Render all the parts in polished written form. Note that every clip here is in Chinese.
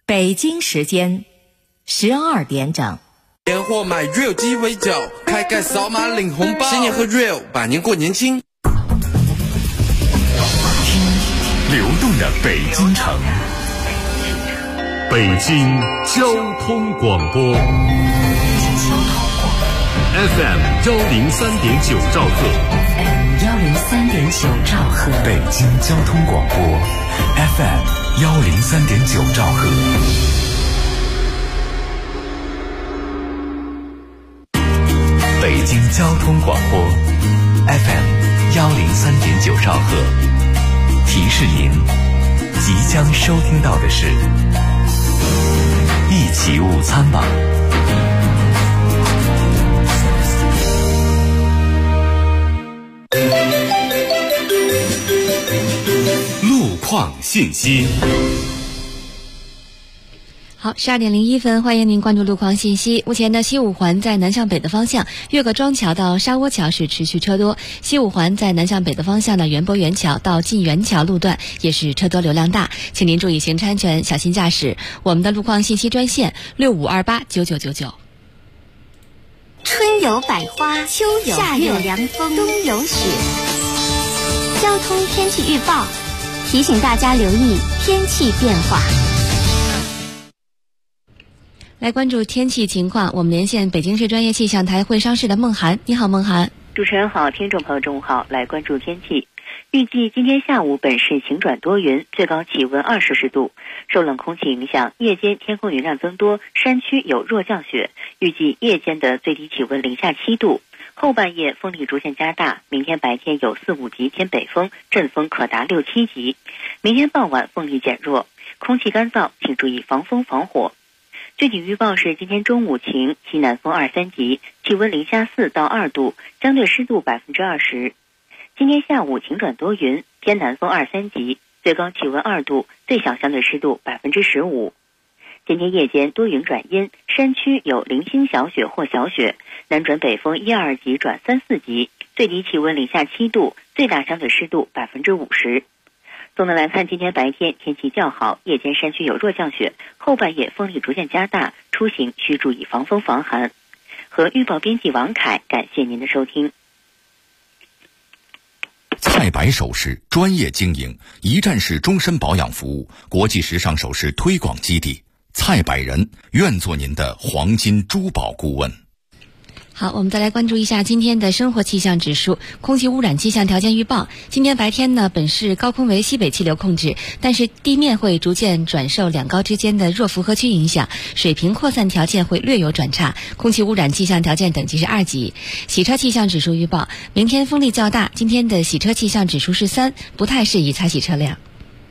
北京时间12点整。 年货买 Real 鸡尾酒，开盖扫码领红包，新年喝 Real， 百年过年轻。 听流动的北京城，北京交通广播 FM 103.9兆赫 103.9兆赫， 北京交通广播 FM 103.9兆赫。北京交通广播 FM 103.9兆赫，提示您即将收听到的是一起午餐吧。路况信息。 好，12点01分，欢迎您关注路况信息。目前呢，西五环在南向北的方向，越个庄桥到沙窝桥是持续车多；西五环在南向北的方向呢，园博园桥到晋园桥路段也是车多流量大，请您注意行车安全，小心驾驶。我们的路况信息专线65289999。 春有百花，秋有夏有凉风，冬有雪。交通天气预报提醒大家留意天气变化。 来关注天气情况，我们连线北京市专业气象台会商室的孟涵。你好，孟涵。 主持人好，听众朋友中午好。来关注天气，预计今天下午本市晴转多云，最高气温20摄氏度。受冷空气影响，夜间天空云量增多，山区有弱降雪，预计夜间的最低气温零下7度。后半夜风力逐渐加大，明天白天有4、5级偏北风，阵风可达6、7级。明天傍晚风力减弱，空气干燥，请注意防风防火。具体预报是今天中午晴，西南风2、3级，气温零下4到2度，相对湿度20%。今天下午晴转多云，偏南风2、3级，最高气温2度，最小相对湿度15%。今天夜间多云转阴，山区有零星小雪或小雪，南转北风1、2级转3、4级，最低气温零下7度，最大相对湿度50%。总的来看，今天白天天气较好，夜间山区有弱降雪，后半夜风力逐渐加大，出行需注意防风防寒。和预报编辑王凯，感谢您的收听。 蔡白首饰专业经营，一站式终身保养服务，国际时尚首饰推广基地。蔡百人愿做您的黄金珠宝顾问。 好，我们再来关注一下今天的生活气象指数。空气污染气象条件预报，今天白天呢，本市高空为西北气流控制，但是地面会逐渐转受两高之间的弱负荷区影响，水平扩散条件会略有转差，空气污染气象条件等级是2级。洗车气象指数预报，明天风力较大，今天的洗车气象指数是3，不太适宜擦洗车辆。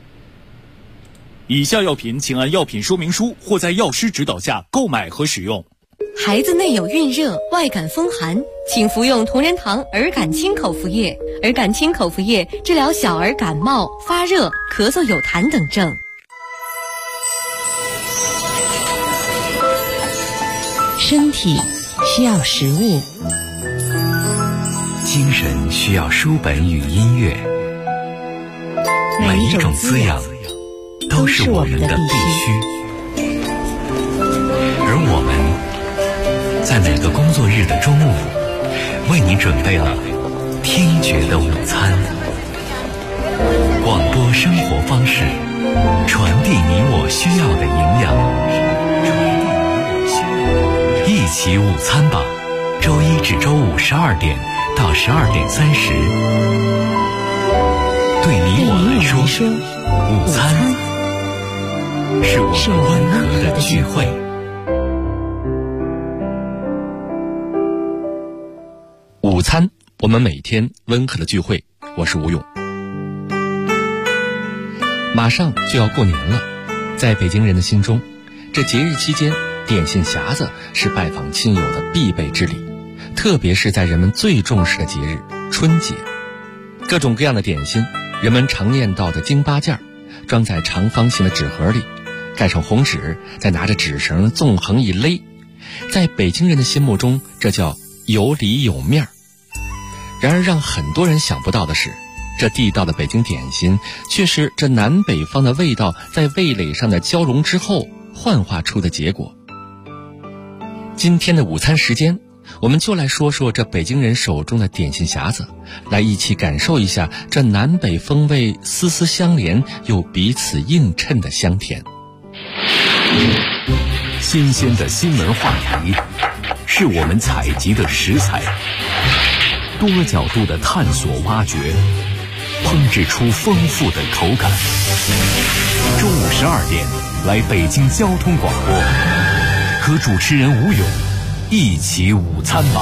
以下药品请按药品说明书或在药师指导下购买和使用。 孩子内有孕热、外感风寒，请服用同仁堂儿感清口服液。儿感清口服液治疗小儿感冒、发热、咳嗽有痰等症。 身体需要食物， 精神需要书本与音乐，每一种滋养都是我们的必须。而我们在每个工作日的中午，为你准备了听觉的午餐。广播生活方式，传递你我需要的营养。一起午餐吧，周一至周五12点到12点30。对你我来说，午餐是我们温和的聚会。 午餐，我们每天温和的聚会。我是吴勇。马上就要过年了，在北京人的心中，这节日期间，点心匣子是拜访亲友的必备之礼，特别是在人们最重视的节日春节。各种各样的点心，人们常念到的京八件，装在长方形的纸盒里，盖上红纸，再拿着纸绳纵横一勒。在北京人的心目中，这叫有里有面。然而让很多人想不到的是，这地道的北京点心却是这南北方的味道在味蕾上的交融之后幻化出的结果。今天的午餐时间，我们就来说说这北京人手中的点心匣子，来一起感受一下这南北风味丝丝相连又彼此映衬的香甜。 新鲜的新闻话题是我们采集的食材，多角度的探索挖掘，烹制出丰富的口感。中午12点，来北京交通广播，和主持人吴勇一起午餐吧。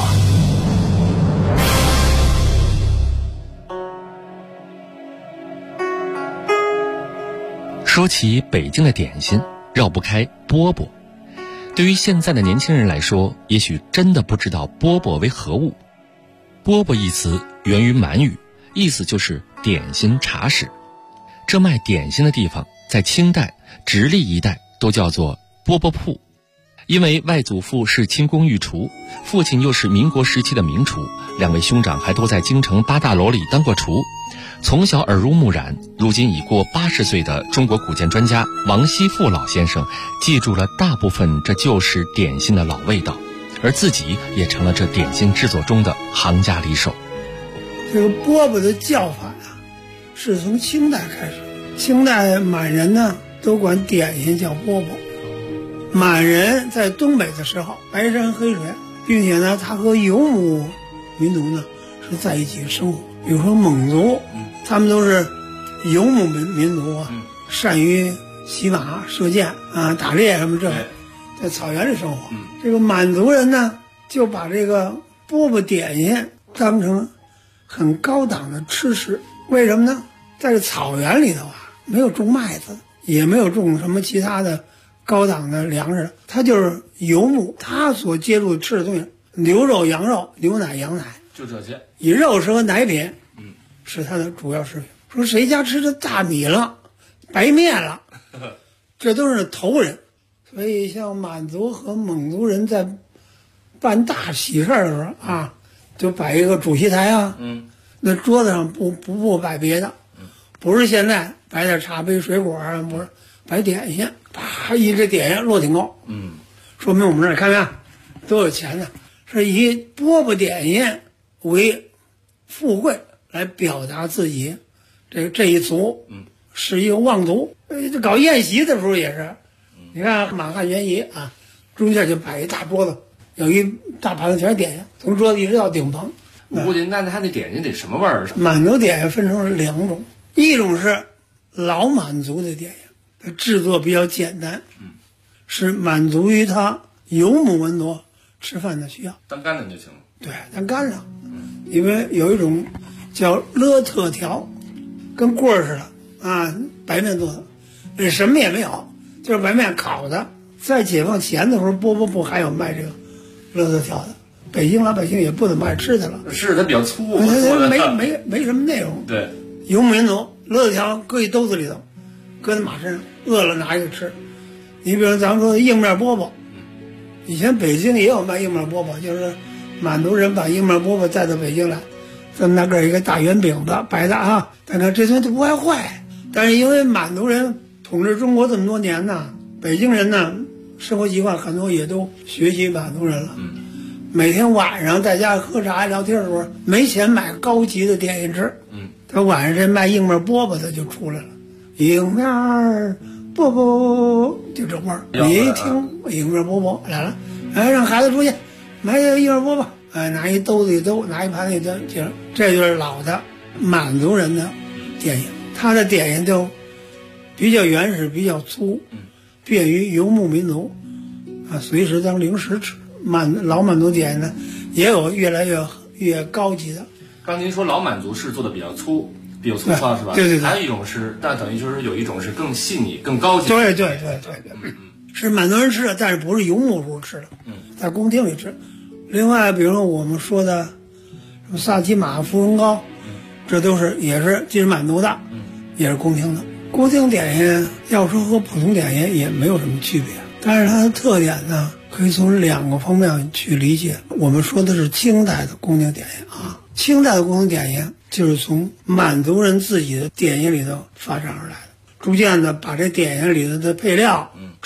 说起北京的点心，绕不开饽饽。对于现在的年轻人来说，也许真的不知道饽饽为何物。饽饽一词源于满语，意思就是点心茶室。这卖点心的地方在清代、直隶一带都叫做饽饽铺。因为外祖父是清宫御厨，父亲又是民国时期的名厨，两位兄长还都在京城八大楼里当过厨，从小耳濡目染。如今已过80岁的中国古建专家王锡富老先生记住了大部分这旧式点心的老味道，而自己也成了这点心制作中的行家里手。 这个饽饽的叫法呀，是从清代开始。清代满人呢都管点心叫饽饽。满人在东北的时候，白山黑水，并且呢他和游牧民族呢是在一起生活。比如说蒙族，他们都是游牧民族啊，善于骑马射箭啊，打猎什么这个，在草原里生活。这个满族人呢就把这个饽饽点心当成很高档的吃食。为什么呢？在这草原里头啊，没有种麦子，也没有种什么其他的高档的粮食，它就是游牧，它所接触吃的东西，牛肉、羊肉、牛奶、羊奶， 就这些， 以肉食和奶品，是它的主要食品。说谁家吃的大米了、白面了，这都是头人。所以像满族和蒙族人在办大喜事的时候啊，就摆一个主席台啊，那桌子上不摆别的，不是现在摆点茶杯、水果啊，不是摆点心，啪一这点心摞挺高，说明我们这儿看没看都有钱呢，是以饽饽点心为富贵来表达自己这一族，是一个望族。搞宴席的时候也是，你看满汉全席啊，中间就摆一大桌子，有一大盘子全是点心，从桌子一直到顶棚。 我估计那他那点心得什么味儿？ 满族点心分成2种，一种是老满族的点心，它制作比较简单，是满足于他游牧民族吃饭的需要， 当干粮就行了。 对，当干粮。因为有一种叫勒特条，跟棍儿似的啊，白面做的，什么也没有，就是白面烤的。在解放前的时候，饽饽铺还有卖这个勒特条的。北京老百姓也不怎么爱吃它了， 是它比较粗， 没什么内容。 对， 游牧民族勒特条搁一兜子里头，搁在马身上，饿了拿一个吃。你比如咱们说硬面饽饽，以前北京也有卖硬面饽饽，就是满族人把硬面饽饽带到北京来，这么大个一个大圆饼子，白的啊，但看这东西都不爱坏。但是因为满族人统治中国这么多年呢，北京人呢生活习惯很多也都学习满族人了。每天晚上在家喝茶聊天的时候，没钱买高级的点心吃，他晚上这卖硬面饽饽的就出来了，硬面饽饽就这味儿。你一听硬面饽饽来了，哎，让孩子出去买硬面饽饽，哎，拿一兜子一兜，拿一盘子一兜，这就是老的满族人的点心。他的点心就比较原始，比较粗，便于游牧民族啊随时当零食吃。老满族点心呢，也有越来越高级的。 刚您说老满族是做的比较粗糙是吧？ 对。 还有一种是，但等于就是有一种是更细腻、更高级。 对，是满族人吃的，但是不是游牧时候吃的，在宫廷里吃。另外，比如说我们说的什么萨琪玛、芙蓉糕，这都是也是既是满族的，也是宫廷的。宫廷点心要说和普通点心也没有什么区别，但是它的特点呢，可以从2个方面去理解。我们说的是清代的宫廷点心啊，清代的宫廷点心就是从满族人自己的点心里头发展而来的，逐渐的把这点心里头的配料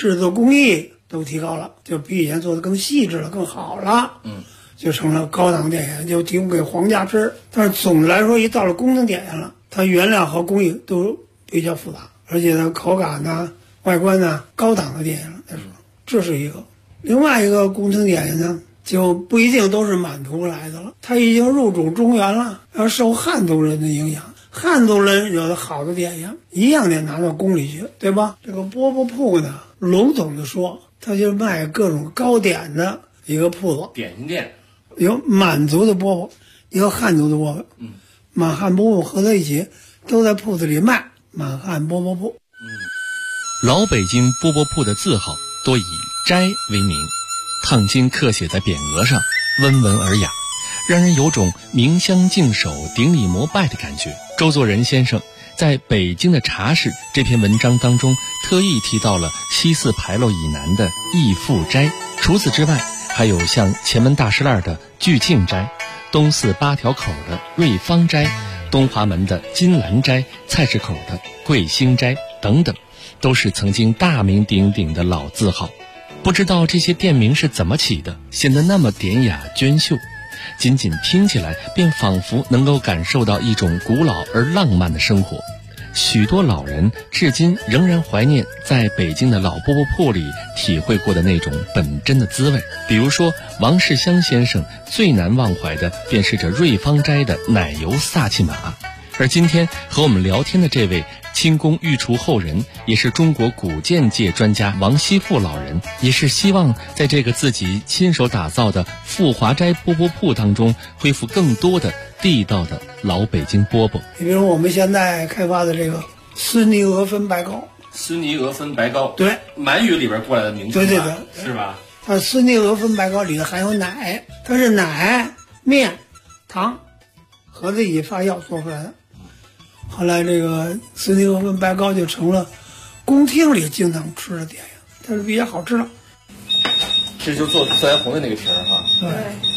制作工艺都提高了，就比以前做的更细致了，更好了。就成了高档点心，就提供给皇家吃。但是总的来说，一到了宫廷点心了，它原料和工艺都比较复杂，而且它口感呢、外观呢，高档的点心了。这是一个。另外一个宫廷点心呢，就不一定都是满族来的了，它已经入主中原了，要受汉族人的影响。汉族人有的好的点心，一样得拿到宫里去，对吧？这个饽饽铺呢，笼统的说，它就卖各种糕点的一个铺子， 点心店。 有满族的饽饽，也有汉族的饽饽，满汉饽饽合在一起，都在铺子里卖。满汉饽饽铺。 老北京饽饽铺的字号多以斋为名，烫金刻写在匾额上，温文尔雅，让人有种明香净手、顶礼膜拜的感觉。周作人先生在《北京的茶室》这篇文章当中特意提到了西四牌楼以南的义富斋，除此之外还有像前门大石栏的聚庆斋，东四八条口的瑞芳斋，东华门的金兰斋，菜市口的桂兴斋等等，都是曾经大名鼎鼎的老字号。不知道这些店名是怎么起的，显得那么典雅娟秀，仅仅听起来便仿佛能够感受到一种古老而浪漫的生活。许多老人至今仍然怀念在北京的老饽饽铺里体会过的那种本真的滋味。比如说王世襄先生最难忘怀的便是这瑞芳斋的奶油萨其马。而今天和我们聊天的这位清宫御厨后人，也是中国古建界专家王锡富老人，也是希望在这个自己亲手打造的富华斋饽饽铺当中恢复更多的地道的老北京饽饽。 你比如我们现在开发的这个斯尼俄芬白糕， 斯尼俄芬白糕， 对， 满语里边过来的名字， 对， 是吧？ 它斯尼俄芬白糕里头含有奶，它是奶、面、糖合在一起发酵做出来的。后来这个斯尼俄芬白糕就成了宫廷里经常吃的点心，它是比较好吃的。 这就做自来红的那个皮儿哈。 对，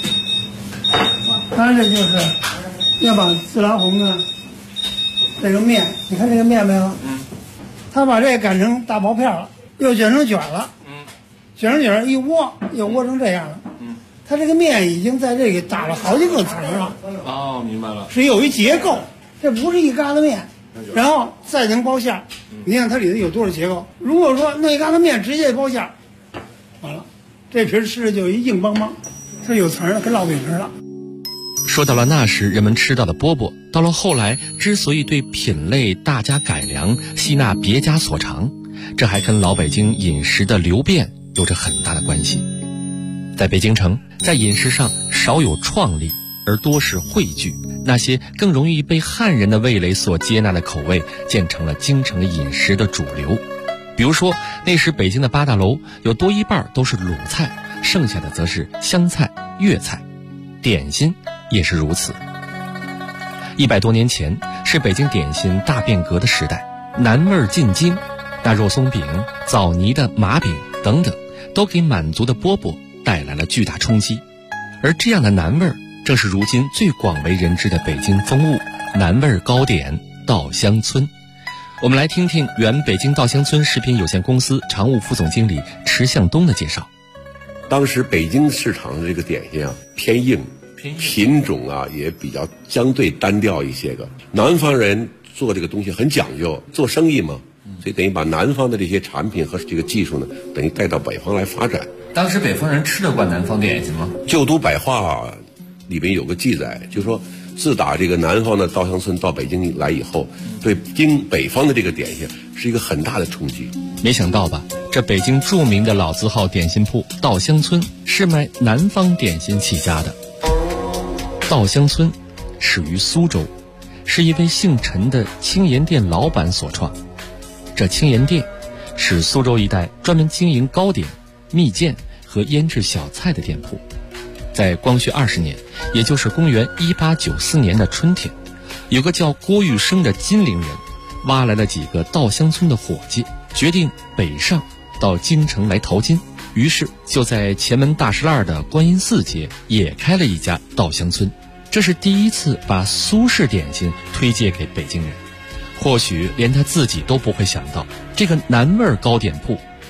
当然这就是要把自来红的这个面，你看这个面没有？他把这个擀成大薄片了，又卷成卷了，卷成卷一窝，又窝成这样了。他这个面已经在这里打了好几个层了。 哦，明白了， 是有一结构。这不是一疙瘩面，然后再能包馅。你看它里头有多少结构？如果说那一疙瘩面直接包馅，完了，这皮吃的就硬邦邦，它有层的，跟烙饼似的。 说到了那时人们吃到的饽饽，到了后来之所以对品类大加改良，吸纳别家所长，这还跟老北京饮食的流变有着很大的关系。在北京城，在饮食上少有创立，而多是汇聚，那些更容易被汉人的味蕾所接纳的口味，建成了京城饮食的主流。比如说那时北京的八大楼有多一半都是鲁菜，剩下的则是湘菜、粤菜，点心也是如此。100多年前是北京点心大变革的时代，南味进京，那肉松饼、枣泥的麻饼等等，都给满族的饽饽带来了巨大冲击。而这样的南味正是如今最广为人知的北京风物——南味糕点稻香村。我们来听听原北京稻香村食品有限公司常务副总经理池向东的介绍。 当时北京市场的这个点心啊偏硬，品种啊也比较相对单调一些个。南方人做这个东西很讲究，做生意嘛，所以等于把南方的这些产品和这个技术呢，等于带到北方来发展。 当时北方人吃得惯南方点心吗？ 旧都百话里面有个记载，就是说自打这个南方的稻香村到北京来以后，对北方的这个点心是一个很大的冲击。 没想到吧，这北京著名的老字号点心铺稻香村是卖南方点心起家的。稻香村始于苏州，是一位姓陈的青盐店老板所创。这青盐店是苏州一带专门经营糕点、蜜饯和腌制小菜的店铺。在光绪20年，也就是公元1894年的春天，有个叫郭玉生的金陵人挖来了几个稻香村的伙计，决定北上到京城来淘金。于是就在前门大石栏的观音寺街也开了一家稻香村。这是第一次把苏式点心推介给北京人。或许连他自己都不会想到，这个南味糕点铺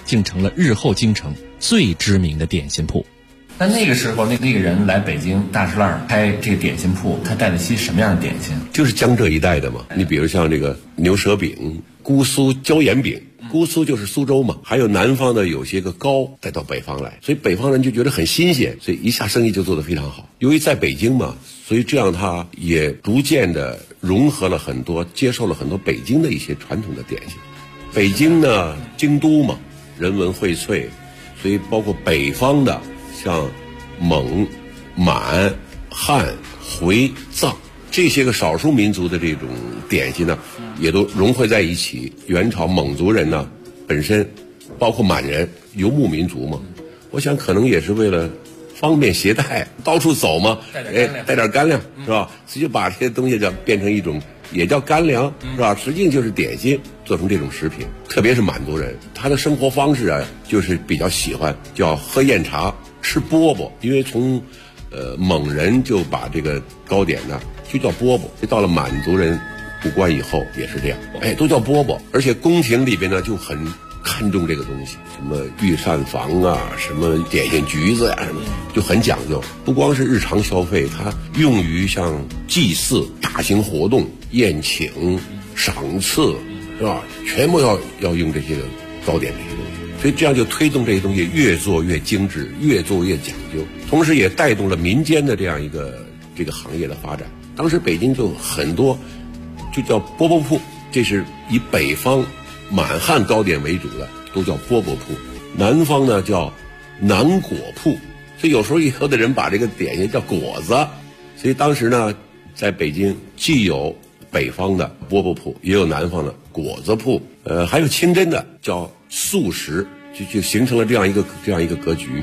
竟成了日后京城最知名的点心铺。 那个时候那个人来北京大石烂开这个点心铺，他带得起什么样的点心？ 就是江浙一带的嘛。你比如像这个牛舌饼、姑苏椒盐饼，姑苏就是苏州嘛，还有南方的有些个糕带到北方来，所以北方人就觉得很新鲜，所以一下生意就做得非常好。由于在北京嘛，所以这样他也逐渐的融合了很多，接受了很多北京的一些传统的点心。北京呢，京都嘛，人文荟萃，所以包括北方的像蒙、满、汉、回、藏这些个少数民族的这种点心呢，也都融汇在一起。元朝蒙族人呢，本身包括满人，游牧民族嘛，我想可能也是为了方便携带，到处走嘛，带点干粮是吧？所以就把这些东西就变成一种，也叫干粮是吧？实际就是点心，做成这种食品。特别是满族人，他的生活方式啊，就是比较喜欢叫喝酽茶、吃饽饽，因为从蒙人就把这个糕点呢就叫饽饽，到了满族人入关以后也是这样，都叫饽饽。而且宫廷里边呢就很看重这个东西，什么御膳房啊，什么点心橘子呀，什么就很讲究。不光是日常消费，它用于像祭祀、大型活动、宴请、赏赐，是吧？全部要用这些糕点这些东西。所以这样就推动这些东西越做越精致，越做越讲究，同时也带动了民间的这样一个这个行业的发展。当时北京就很多就叫饽饽铺，这是以北方满汉糕点为主的，都叫饽饽铺。南方呢叫南果铺，所以有时候有的人把这个点心叫果子。所以当时呢，在北京既有北方的饽饽铺，也有南方的果子铺，还有清真的叫素食，就形成了这样一个格局。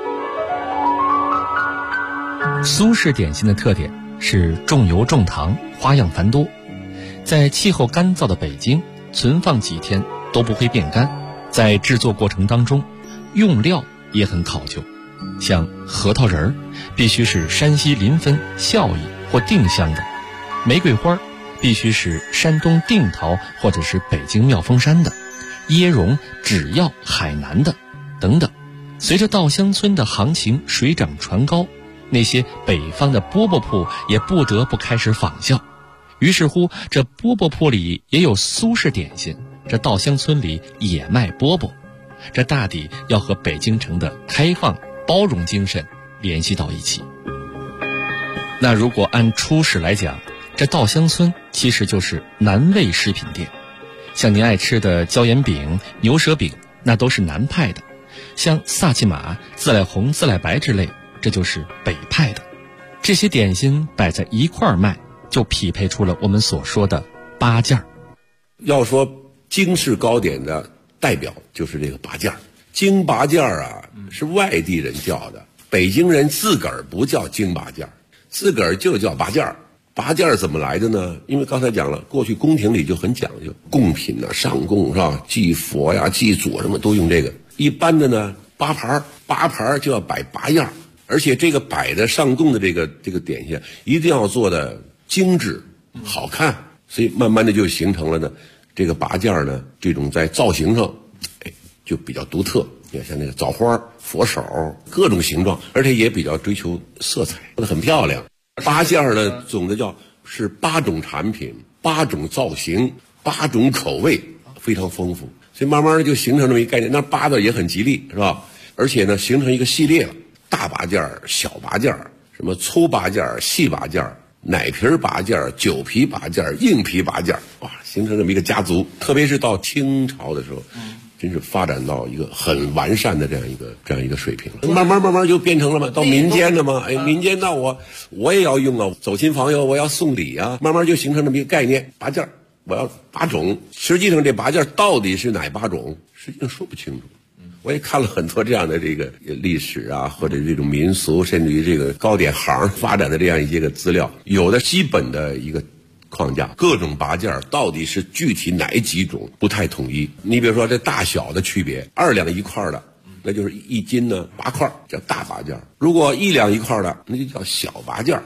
苏式点心的特点是重油重糖，花样繁多。在气候干燥的北京，存放几天都不会变干。在制作过程当中，用料也很考究，像核桃仁儿必须是山西临汾、孝义或定乡的，玫瑰花必须是山东定陶或者是北京妙峰山的，椰蓉只要海南的等等。随着稻香村的行情水涨船高，那些北方的饽饽铺也不得不开始仿效。于是乎，这饽饽铺里也有苏式点心，这稻香村里也卖饽饽，这大抵要和北京城的开放包容精神联系到一起。那如果按初始来讲，这稻香村其实就是南味食品店，像您爱吃的椒盐饼、牛舌饼，那都是南派的，像萨其马、自来红、自来白之类，这就是北派的。这些点心摆在一块儿卖，就匹配出了我们所说的八件儿。 要说京式糕点的代表就是这个八件儿。京八件儿啊，是外地人叫的，北京人自个儿不叫京八件儿，自个儿就叫八件儿。八件儿怎么来的呢？因为刚才讲了，过去宫廷里就很讲究，贡品啊，上贡是吧？祭佛呀、祭祖什么都用这个。一般的呢，八盘就要摆八样，而且这个摆的上贡的这个点心一定要做的精致好看，所以慢慢的就形成了呢，这个八件呢，这种在造型上就比较独特。你看像那个枣花、佛手各种形状，而且也比较追求色彩，做得很漂亮。八件呢，总的是8种产品、8种造型、8种口味，非常丰富，所以慢慢的就形成这么一个概念。那8的也很吉利，是吧？而且呢，形成一个系列了，大八件、小八件，什么粗八件、细八件、奶皮八件、酒皮八件、硬皮八件，哇，形成这么一个家族。特别是到清朝的时候，真是发展到一个很完善的这样一个水平了。慢慢就变成了嘛，到民间了嘛，民间那我也要用啊，走亲访友我要送礼啊，慢慢就形成这么一个概念，八件我要8种。实际上这八件到底是哪8种，实际上说不清楚。我也看了很多这样的这个历史啊，或者这种民俗，甚至于这个糕点行发展的这样一些个资料，有的基本的一个框架，各种八件到底是具体哪几种不太统一。你比如说这大小的区别，2两1块的，那就是1斤呢8块，叫大八件；如果1两1块的，那就叫小八件。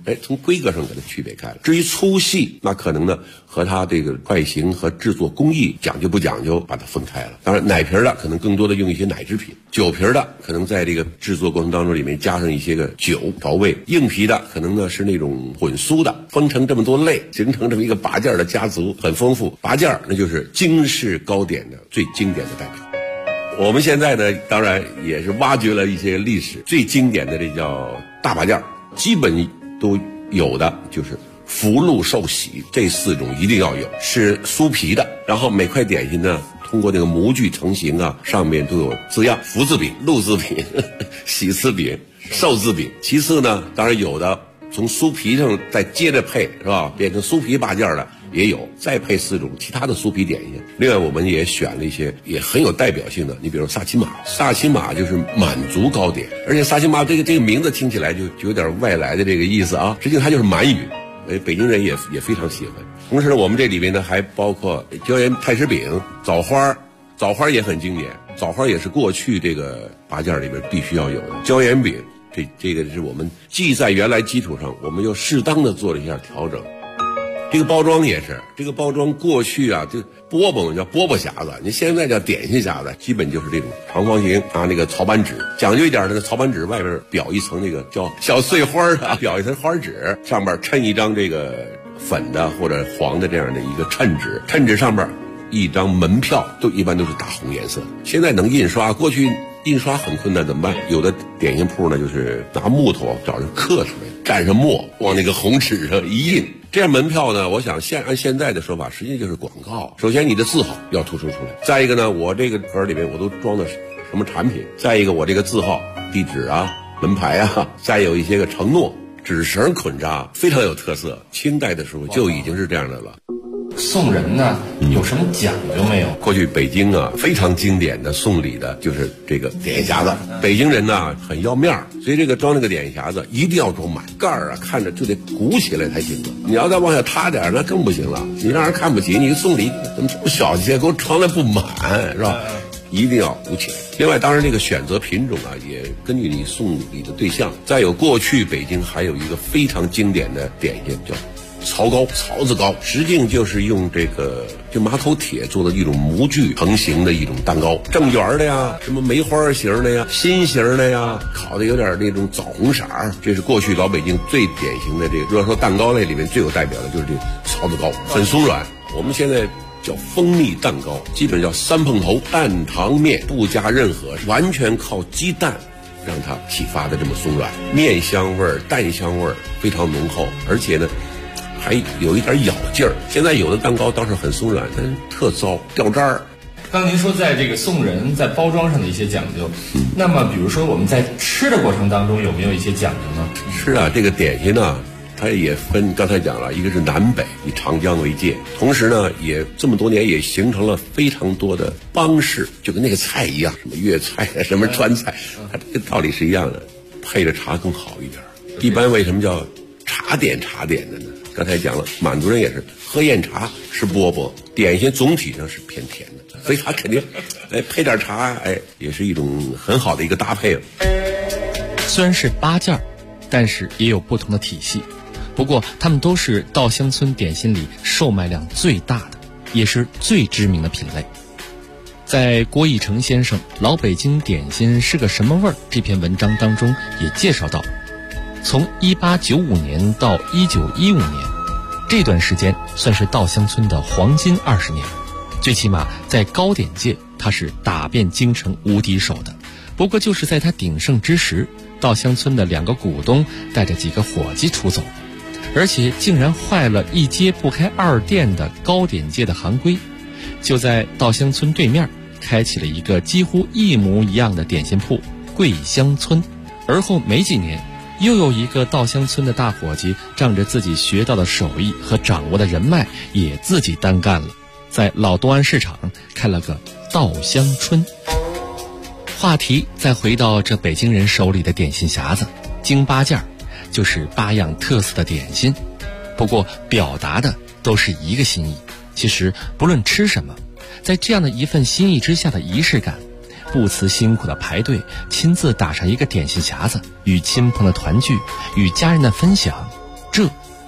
从规格上给它区别开了。至于粗细，那可能呢和它这个外形和制作工艺讲究不讲究，把它分开了。当然，奶皮的可能更多的用一些奶制品，酒皮的可能在这个制作过程当中里面加上一些个酒调味，硬皮的可能呢是那种混酥的，分成这么多类，形成这么一个拔件的家族，很丰富。拔件那就是京式糕点的最经典的代表。我们现在呢，当然也是挖掘了一些历史，最经典的这叫大拔件，基本都有的就是福禄寿喜这4种一定要有，是酥皮的。然后每块点心呢，通过那个模具成型啊，上面都有字样，福字饼、禄字饼、喜字饼、寿字饼。其次呢，当然有的从酥皮上再接着配，是吧？变成酥皮拔件的也有，再配4种其他的酥皮点心。另外我们也选了一些也很有代表性的，你比如萨其马，萨其马就是满族糕点，而且萨其马这个名字听起来就有点外来的这个意思啊，实际上它就是满语，北京人也非常喜欢。同时呢，我们这里面呢还包括椒盐太师饼、枣花也很经典，枣花也是过去这个拔件里边必须要有的。椒盐饼这个是我们既在原来基础上，我们又适当的做了一下调整。这个包装也是，这个包装过去啊，就饽饽叫饽饽匣子，你现在叫点心匣子，基本就是这种长方形，拿那个草板纸，讲究一点的草板纸外边裱一层那个叫小碎花啊，裱一层花纸，上边衬一张这个粉的或者黄的这样的一个衬纸，衬纸上边一张门票一般都是大红颜色。现在能印刷，过去印刷很困难，怎么办？有的点心铺呢，就是拿木头找人刻出来，蘸上墨往那个红纸上一印。这样门票呢，我想按现在的说法，实际就是广告。首先你的字号要突出出来，再一个呢，我这个盒里面我都装的什么产品，再一个我这个字号、地址啊、门牌啊，再有一些个承诺，纸绳捆扎，非常有特色。清代的时候就已经是这样的了。 送人呢有什么讲究没有？ 过去北京啊非常经典的送礼的就是这个点心匣子，北京人呢很要面儿，所以这个装这个点心匣子一定要装满，盖儿啊看着就得鼓起来才行了。你要再往下塌点那更不行了，你让人看不起，你送礼怎么这么小气，给我装的不满是吧？一定要鼓起来。另外当然这个选择品种啊也根据你送礼的对象。再有过去北京还有一个非常经典的点心叫槽糕，槽子糕，实际就是用这个就马口铁做的一种模具成型的一种蛋糕，正圆的呀，什么梅花型的呀，心形的呀，烤的有点那种枣红色儿，这是过去老北京最典型的这个，如果说蛋糕类里面最有代表的就是这槽子糕，很松软。我们现在叫蜂蜜蛋糕，基本叫3碰头，蛋糖面不加任何，完全靠鸡蛋让它启发的这么松软，面香味儿、蛋香味儿非常浓厚，而且呢还有一点咬劲儿。现在有的蛋糕倒是很松软，但是特糟，掉渣儿。 刚您说在这个送人在包装上的一些讲究，那么比如说我们在吃的过程当中有没有一些讲究呢？ 是啊，这个点心呢它也分，刚才讲了，一个是南北，以长江为界，同时呢也这么多年也形成了非常多的帮式，就跟那个菜一样，什么粤菜啊，什么川菜，它这个道理是一样的，配着茶更好一点。一般为什么叫茶点的呢？刚才讲了，满族人也是喝酽茶吃饽饽，点心总体上是偏甜的，所以它肯定配点茶，也是一种很好的一个搭配了。 虽然是8件，但是也有不同的体系。不过他们都是稻香村点心里售卖量最大的，也是最知名的品类。在郭义成先生《老北京点心是个什么味儿》这篇文章当中也介绍到，从1895年到1915年这段时间算是稻香村的黄金20年，最起码在糕点界它是打遍京城无敌手的。不过就是在它鼎盛之时，稻香村的2个股东带着几个伙计出走，而且竟然坏了一揭不开2店的糕点界的行规，就在稻香村对面开启了一个几乎一模一样的点心铺桂香村。而后没几年，又有一个稻香村的大伙计仗着自己学到的手艺和掌握的人脉，也自己单干了，在老东安市场开了个稻香春。话题再回到这北京人手里的点心匣子，京8件就是8样特色的点心，不过表达的都是一个心意。其实不论吃什么，在这样的一份心意之下的仪式感，不辞辛苦的排队，亲自打上一个点心匣子，与亲朋的团聚，与家人的分享，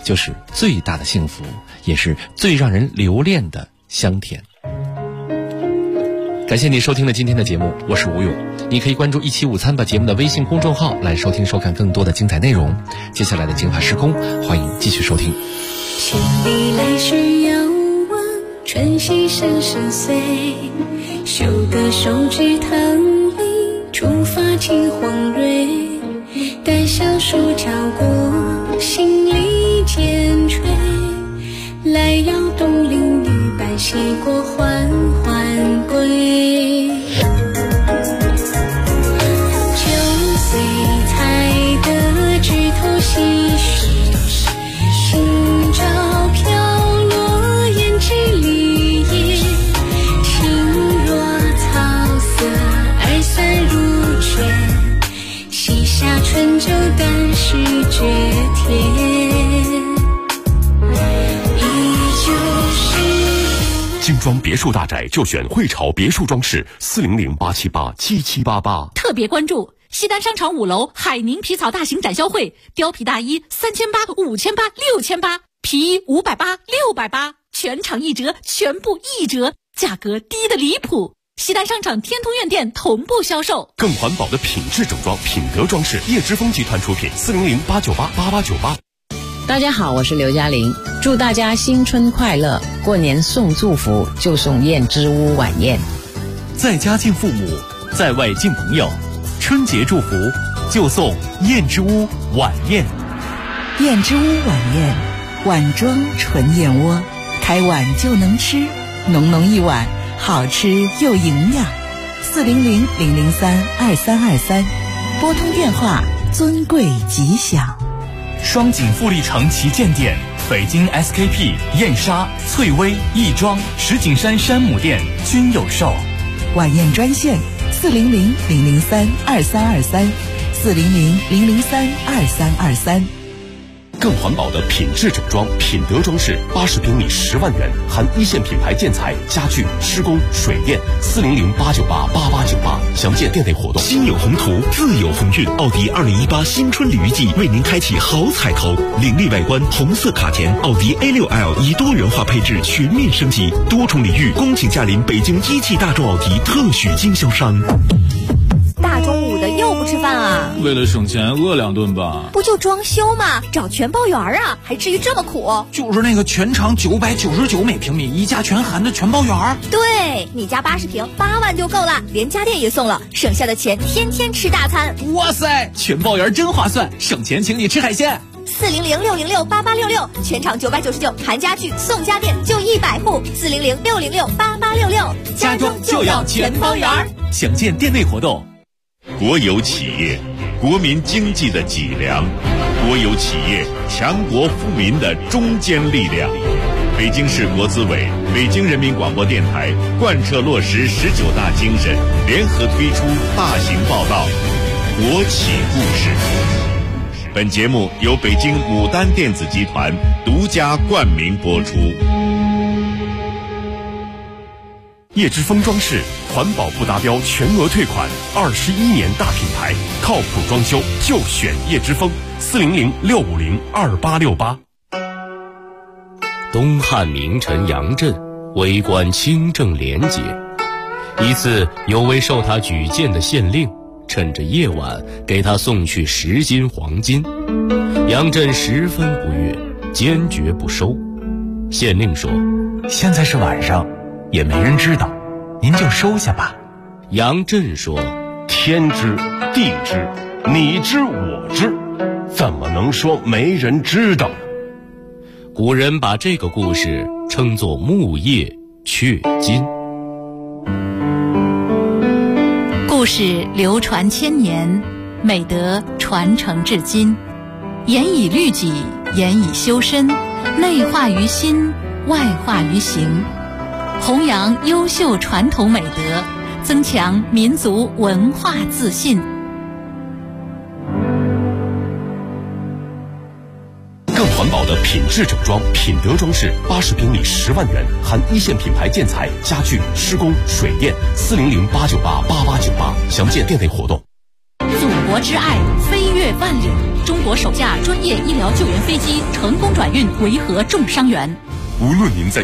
就是最大的幸福，也是最让人留恋的香甜。感谢你收听了今天的节目，我是吴勇。你可以关注一期午餐吧节目的微信公众号来收听收看更多的精彩内容。接下来的精华时空，欢迎继续收听。 千里来时遥望，春溪声声碎，修得手指棠梨，触发金黄蕊，待小树敲过，心里渐垂，来摇动邻里百戏过，缓缓归。9岁才得枝头细水，今朝飘落胭脂绿叶，情若草色二三如卷，膝下春酒但是绝甜。 精装别墅大宅就选汇潮别墅装饰，400-878-7788。 特别关注西单商场5楼海宁皮草大型展销会，貂皮大衣3800、5800、6800，皮衣580、680，全场1折，全部1折，价格低得离谱。西单商场天通苑店同步销售。 更环保的品质整装，品德装饰，叶之峰集团出品，400-898-8898。 大家好，我是刘嘉玲，祝大家新春快乐！过年送祝福就送燕之屋晚宴， 在家敬父母，在外敬朋友，春节祝福就送燕之屋晚宴。 燕之屋晚宴，碗装纯燕窝，开碗就能吃，浓浓一碗，好吃又营养。400-003-2323，拨通电话，尊贵吉祥。 双井富力城旗舰店、北京 SKP、燕莎、翠微、亦庄、石景山山姆店均有售。 晚宴专线400-003-2323，400-003-2323。 更环保的品质整装，品德装饰，80平米10万元，含一线品牌建材、家具、施工、水电。400-898-8898，详见店内活动。 心有宏图，自有鸿运。奥迪2018新春旅预季为您开启好彩头，凌厉外观，红色卡钳，奥迪 A6L 以多元化配置全面升级，多重礼遇，恭请驾临北京一汽大众奥迪特许经销商。 大中午的又不吃饭啊？ 为了省钱饿2顿吧。 不就装修吗？找全包园啊，还至于这么苦？ 就是那个全长999每平米，一价全含的全包园。 对，你家80平8万就够了，连家电也送了，省下的钱天天吃大餐。 哇塞，全包园真划算，省钱请你吃海鲜。 400-606-8866，全场999，含家具送家电就100户。400-606-8866， 家装就要全包园。 详见店内活动。 国有企业，国民经济的脊梁；国有企业，强国富民的中坚力量。北京市国资委、北京人民广播电台贯彻落实19大精神，联合推出大型报道《国企故事》。本节目由北京牡丹电子集团独家冠名播出。 叶之峰装饰，环保不达标全额退款，21年大品牌，靠谱装修就选叶之峰。400-650-2868。 东汉名臣杨震为官清正廉洁，一次有位受他举荐的县令趁着夜晚给他送去10斤黄金，杨震十分不悦，坚决不收。县令说：“ 现在是晚上，也没人知道，您就收下吧。” 杨震说：“ 天知地知，你知我知，怎么能说没人知道呢？” 古人把这个故事称作木叶雀金。 故事流传千年，美德传承至今，严以律己，严以修身，内化于心，外化于行，弘扬优秀传统美德，增强民族文化自信。 更环保的品质整装，品德装饰，80平米10万元，含一线品牌建材、家具、施工、水电。400-898-8898，详见店内活动。 祖国之爱飞越万里， 中国首架专业医疗救援飞机成功转运维和重伤员。 无论您在